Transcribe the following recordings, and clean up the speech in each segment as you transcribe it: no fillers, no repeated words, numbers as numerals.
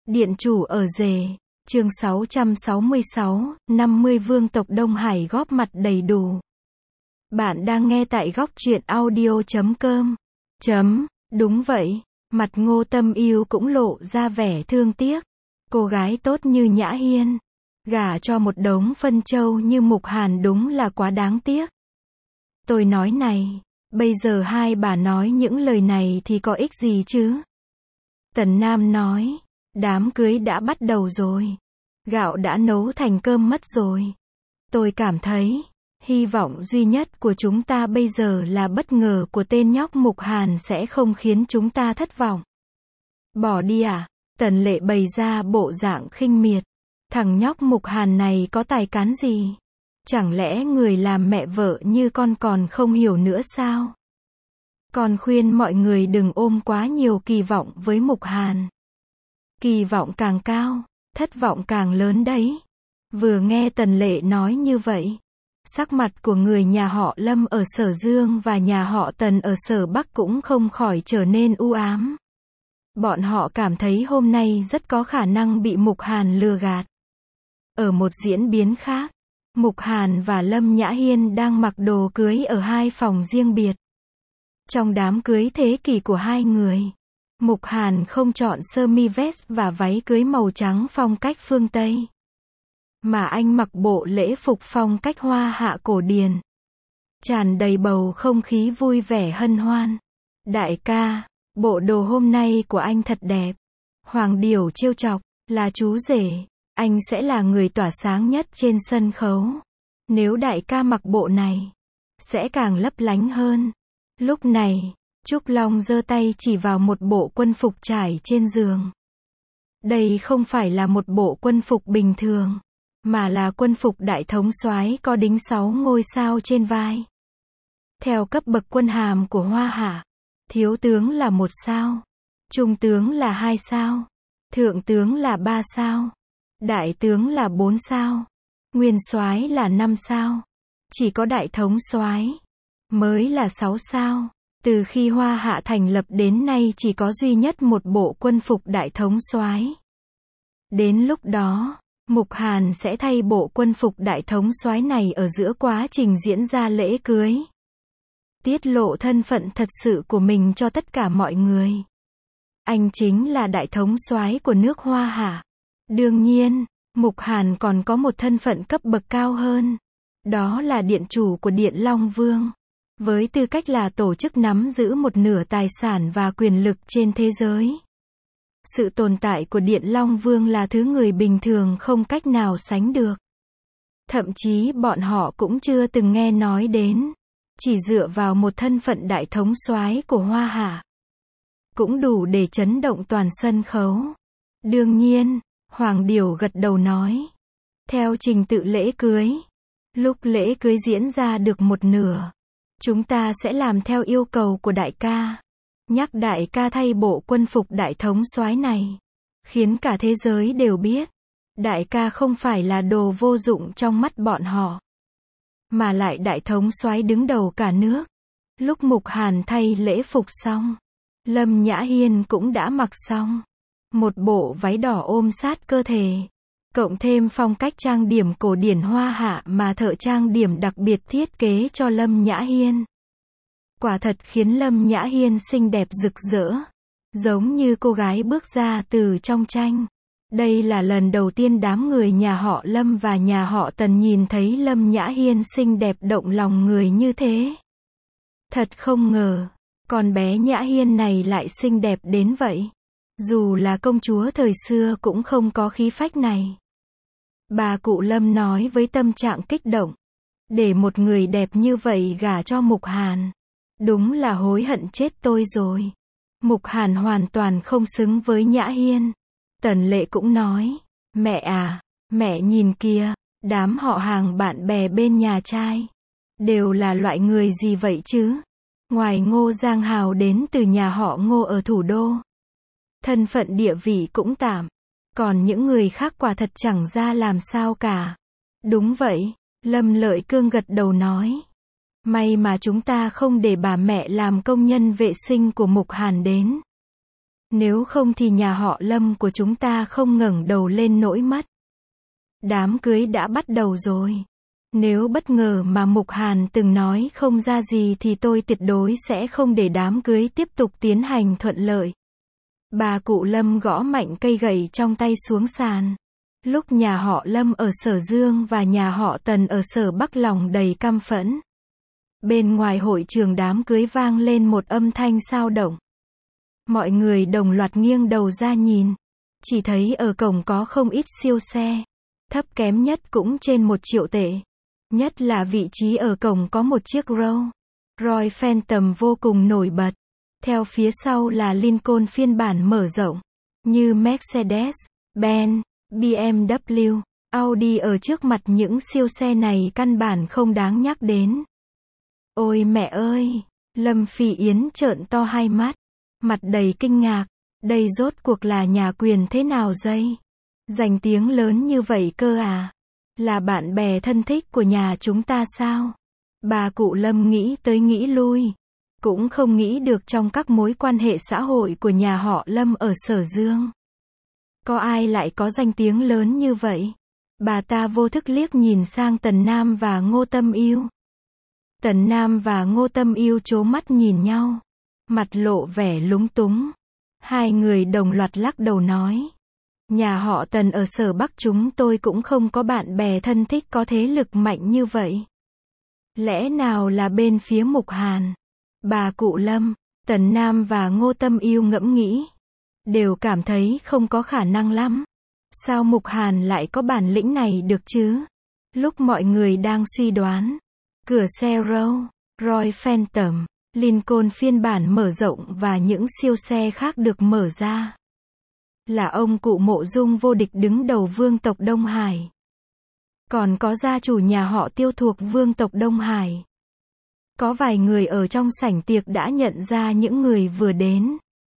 Điện chủ ở rể, chương 666, 50 vương tộc Đông Hải góp mặt đầy đủ. Bạn đang nghe tại góc truyện audio.com. Đúng vậy, mặt Ngô Tâm Yêu cũng lộ ra vẻ thương tiếc. Cô gái tốt như Nhã Hiên, gả cho một đống phân châu như Mục Hàn đúng là quá đáng tiếc. Tôi nói này, bây giờ hai bà nói những lời này thì có ích gì chứ? Tần Nam nói, đám cưới đã bắt đầu rồi. Gạo đã nấu thành cơm mất rồi. Tôi cảm thấy, hy vọng duy nhất của chúng ta bây giờ là bất ngờ của tên nhóc Mục Hàn sẽ không khiến chúng ta thất vọng. Bỏ đi à? Tần Lệ bày ra bộ dạng khinh miệt. Thằng nhóc Mục Hàn này có tài cán gì? Chẳng lẽ người làm mẹ vợ như con còn không hiểu nữa sao? Con khuyên mọi người đừng ôm quá nhiều kỳ vọng với Mục Hàn. Kỳ vọng càng cao, thất vọng càng lớn đấy. Vừa nghe Tần Lệ nói như vậy, sắc mặt của người nhà họ Lâm ở Sở Dương và nhà họ Tần ở Sở Bắc cũng không khỏi trở nên u ám. Bọn họ cảm thấy hôm nay rất có khả năng bị Mục Hàn lừa gạt. Ở một diễn biến khác, Mục Hàn và Lâm Nhã Hiên đang mặc đồ cưới ở hai phòng riêng biệt. Trong đám cưới thế kỷ của hai người, Mục Hàn không chọn sơ mi vest và váy cưới màu trắng phong cách phương Tây, mà anh mặc bộ lễ phục phong cách Hoa Hạ cổ điển, tràn đầy bầu không khí vui vẻ hân hoan. Đại ca, bộ đồ hôm nay của anh thật đẹp. Hoàng Điểu trêu chọc, là chú rể, anh sẽ là người tỏa sáng nhất trên sân khấu. Nếu đại ca mặc bộ này, sẽ càng lấp lánh hơn. Lúc này, Trúc Long giơ tay chỉ vào một bộ quân phục trải trên giường. Đây không phải là một bộ quân phục bình thường, mà là quân phục đại thống soái có đính 6 ngôi sao trên vai. Theo cấp bậc quân hàm của Hoa Hạ, thiếu tướng là 1 sao, trung tướng là 2 sao, thượng tướng là 3 sao, đại tướng là 4 sao, nguyên soái là 5 sao, chỉ có đại thống soái mới là 6 sao. Từ khi Hoa Hạ thành lập đến nay chỉ có duy nhất một bộ quân phục đại thống soái. Đến lúc đó, Mục Hàn sẽ thay bộ quân phục đại thống soái này ở giữa quá trình diễn ra lễ cưới. Tiết lộ thân phận thật sự của mình cho tất cả mọi người. Anh chính là đại thống soái của nước Hoa Hạ. Đương nhiên, Mục Hàn còn có một thân phận cấp bậc cao hơn. Đó là điện chủ của Điện Long Vương. Với tư cách là tổ chức nắm giữ một nửa tài sản và quyền lực trên thế giới. Sự tồn tại của Điện Long Vương là thứ người bình thường không cách nào sánh được. Thậm chí bọn họ cũng chưa từng nghe nói đến. Chỉ dựa vào một thân phận đại thống soái của Hoa Hạ, cũng đủ để chấn động toàn sân khấu. Đương nhiên, Hoàng Điểu gật đầu nói. Theo trình tự lễ cưới, lúc lễ cưới diễn ra được một nửa, chúng ta sẽ làm theo yêu cầu của đại ca. Nhắc đại ca thay bộ quân phục đại thống soái này, khiến cả thế giới đều biết, đại ca không phải là đồ vô dụng trong mắt bọn họ, mà lại đại thống soái đứng đầu cả nước. Lúc Mục Hàn thay lễ phục xong, Lâm Nhã Hiên cũng đã mặc xong. Một bộ váy đỏ ôm sát cơ thể, cộng thêm phong cách trang điểm cổ điển Hoa Hạ mà thợ trang điểm đặc biệt thiết kế cho Lâm Nhã Hiên. Quả thật khiến Lâm Nhã Hiên xinh đẹp rực rỡ, giống như cô gái bước ra từ trong tranh. Đây là lần đầu tiên đám người nhà họ Lâm và nhà họ Tần nhìn thấy Lâm Nhã Hiên xinh đẹp động lòng người như thế. Thật không ngờ, con bé Nhã Hiên này lại xinh đẹp đến vậy. Dù là công chúa thời xưa cũng không có khí phách này. Bà cụ Lâm nói với tâm trạng kích động. Để một người đẹp như vậy gả cho Mục Hàn, đúng là hối hận chết tôi rồi. Mục Hàn hoàn toàn không xứng với Nhã Hiên. Tần Lệ cũng nói, mẹ à, mẹ nhìn kìa, đám họ hàng bạn bè bên nhà trai, đều là loại người gì vậy chứ? Ngoài Ngô Giang Hào đến từ nhà họ Ngô ở thủ đô, thân phận địa vị cũng tạm, còn những người khác quả thật chẳng ra làm sao cả. Đúng vậy, Lâm Lợi Cương gật đầu nói. May mà chúng ta không để bà mẹ làm công nhân vệ sinh của Mục Hàn đến. Nếu không thì nhà họ Lâm của chúng ta không ngẩng đầu lên nổi mất. Đám cưới đã bắt đầu rồi. Nếu bất ngờ mà Mục Hàn từng nói không ra gì thì tôi tuyệt đối sẽ không để đám cưới tiếp tục tiến hành thuận lợi. Bà cụ Lâm gõ mạnh cây gậy trong tay xuống sàn. Lúc nhà họ Lâm ở Sở Dương và nhà họ Tần ở Sở Bắc lòng đầy căm phẫn. Bên ngoài hội trường đám cưới vang lên một âm thanh xao động. Mọi người đồng loạt nghiêng đầu ra nhìn. Chỉ thấy ở cổng có không ít siêu xe. Thấp kém nhất cũng trên 1 triệu tệ. Nhất là vị trí ở cổng có một chiếc Rolls Royce Phantom vô cùng nổi bật. Theo phía sau là Lincoln phiên bản mở rộng. Như Mercedes, Benz, BMW, Audi ở trước mặt những siêu xe này căn bản không đáng nhắc đến. Ôi mẹ ơi! Lâm Phi Yến trợn to hai mắt. Mặt đầy kinh ngạc. Đây rốt cuộc là nhà quyền thế nào dây? Danh tiếng lớn như vậy cơ à? Là bạn bè thân thích của nhà chúng ta sao? Bà cụ Lâm nghĩ tới nghĩ lui. Cũng không nghĩ được trong các mối quan hệ xã hội của nhà họ Lâm ở Sở Dương. Có ai lại có danh tiếng lớn như vậy? Bà ta vô thức liếc nhìn sang Tần Nam và Ngô Tâm Yêu. Tần Nam và Ngô Tâm Yêu trố mắt nhìn nhau. Mặt lộ vẻ lúng túng. Hai người đồng loạt lắc đầu nói. Nhà họ Tần ở Sở Bắc chúng tôi cũng không có bạn bè thân thích có thế lực mạnh như vậy. Lẽ nào là bên phía Mục Hàn? Bà cụ Lâm, Tần Nam và Ngô Tâm Yêu ngẫm nghĩ. Đều cảm thấy không có khả năng lắm. Sao Mục Hàn lại có bản lĩnh này được chứ? Lúc mọi người đang suy đoán. Cửa xe Rolls Royce Phantom, Lincoln phiên bản mở rộng và những siêu xe khác được mở ra. Là ông cụ Mộ Dung Vô Địch đứng đầu vương tộc Đông Hải. Còn có gia chủ nhà họ Tiêu thuộc vương tộc Đông Hải. Có vài người ở trong sảnh tiệc đã nhận ra những người vừa đến.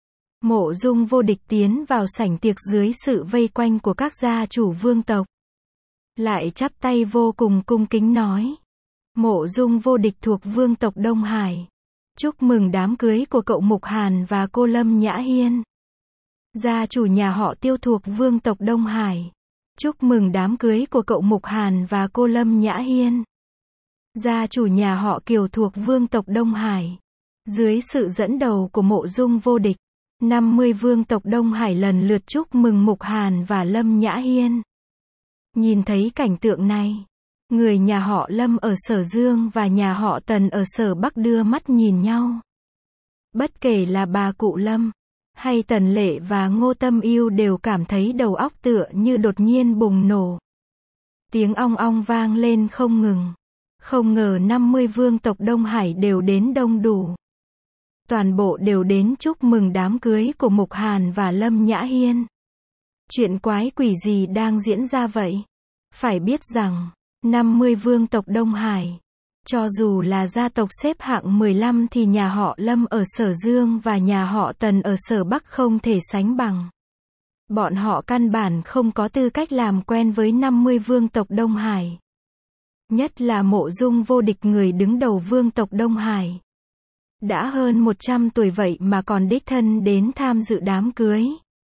Mộ Dung Vô Địch tiến vào sảnh tiệc dưới sự vây quanh của các gia chủ vương tộc. Lại chắp tay vô cùng cung kính nói. Mộ Dung Vô Địch thuộc vương tộc Đông Hải. Chúc mừng đám cưới của cậu Mục Hàn và cô Lâm Nhã Hiên. Gia chủ nhà họ Tiêu thuộc vương tộc Đông Hải. Chúc mừng đám cưới của cậu Mục Hàn và cô Lâm Nhã Hiên. Gia chủ nhà họ Kiều thuộc vương tộc Đông Hải. Dưới sự dẫn đầu của Mộ Dung Vô Địch, 50 vương tộc Đông Hải lần lượt chúc mừng Mục Hàn và Lâm Nhã Hiên. Nhìn thấy cảnh tượng này, người nhà họ Lâm ở Sở Dương và nhà họ Tần ở Sở Bắc đưa mắt nhìn nhau. Bất kể là bà cụ Lâm, hay Tần Lệ và Ngô Tâm Yêu đều cảm thấy đầu óc tựa như đột nhiên bùng nổ. Tiếng ong ong vang lên không ngừng. Không ngờ 50 vương tộc Đông Hải đều đến đông đủ. Toàn bộ đều đến chúc mừng đám cưới của Mục Hàn và Lâm Nhã Hiên. Chuyện quái quỷ gì đang diễn ra vậy? Phải biết rằng, 50 vương tộc Đông Hải, cho dù là gia tộc xếp hạng 15 thì nhà họ Lâm ở Sở Dương và nhà họ Tần ở Sở Bắc không thể sánh bằng. Bọn họ căn bản không có tư cách làm quen với 50 vương tộc Đông Hải. Nhất là Mộ Dung Vô Địch người đứng đầu vương tộc Đông Hải. Đã hơn 100 tuổi vậy mà còn đích thân đến tham dự đám cưới.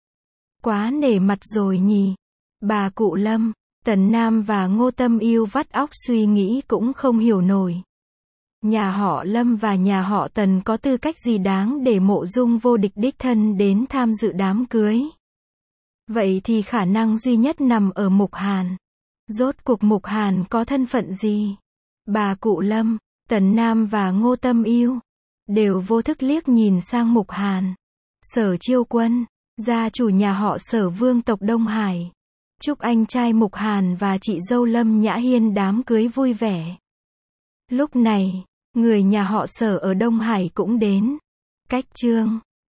Quá nể mặt rồi nhỉ. Bà cụ Lâm, Tần Nam và Ngô Tâm Yêu vắt óc suy nghĩ cũng không hiểu nổi. Nhà họ Lâm và nhà họ Tần có tư cách gì đáng để Mộ Dung Vô Địch đích thân đến tham dự đám cưới. Vậy thì khả năng duy nhất nằm ở Mục Hàn. Rốt cuộc Mục Hàn có thân phận gì? Bà cụ Lâm, Tần Nam và Ngô Tâm Yêu đều vô thức liếc nhìn sang Mục Hàn. Sở Chiêu Quân, gia chủ nhà họ Sở vương tộc Đông Hải. Chúc anh trai Mục Hàn và chị dâu Lâm Nhã Hiên đám cưới vui vẻ. Lúc này, người nhà họ Sở ở Đông Hải cũng đến. Cách chương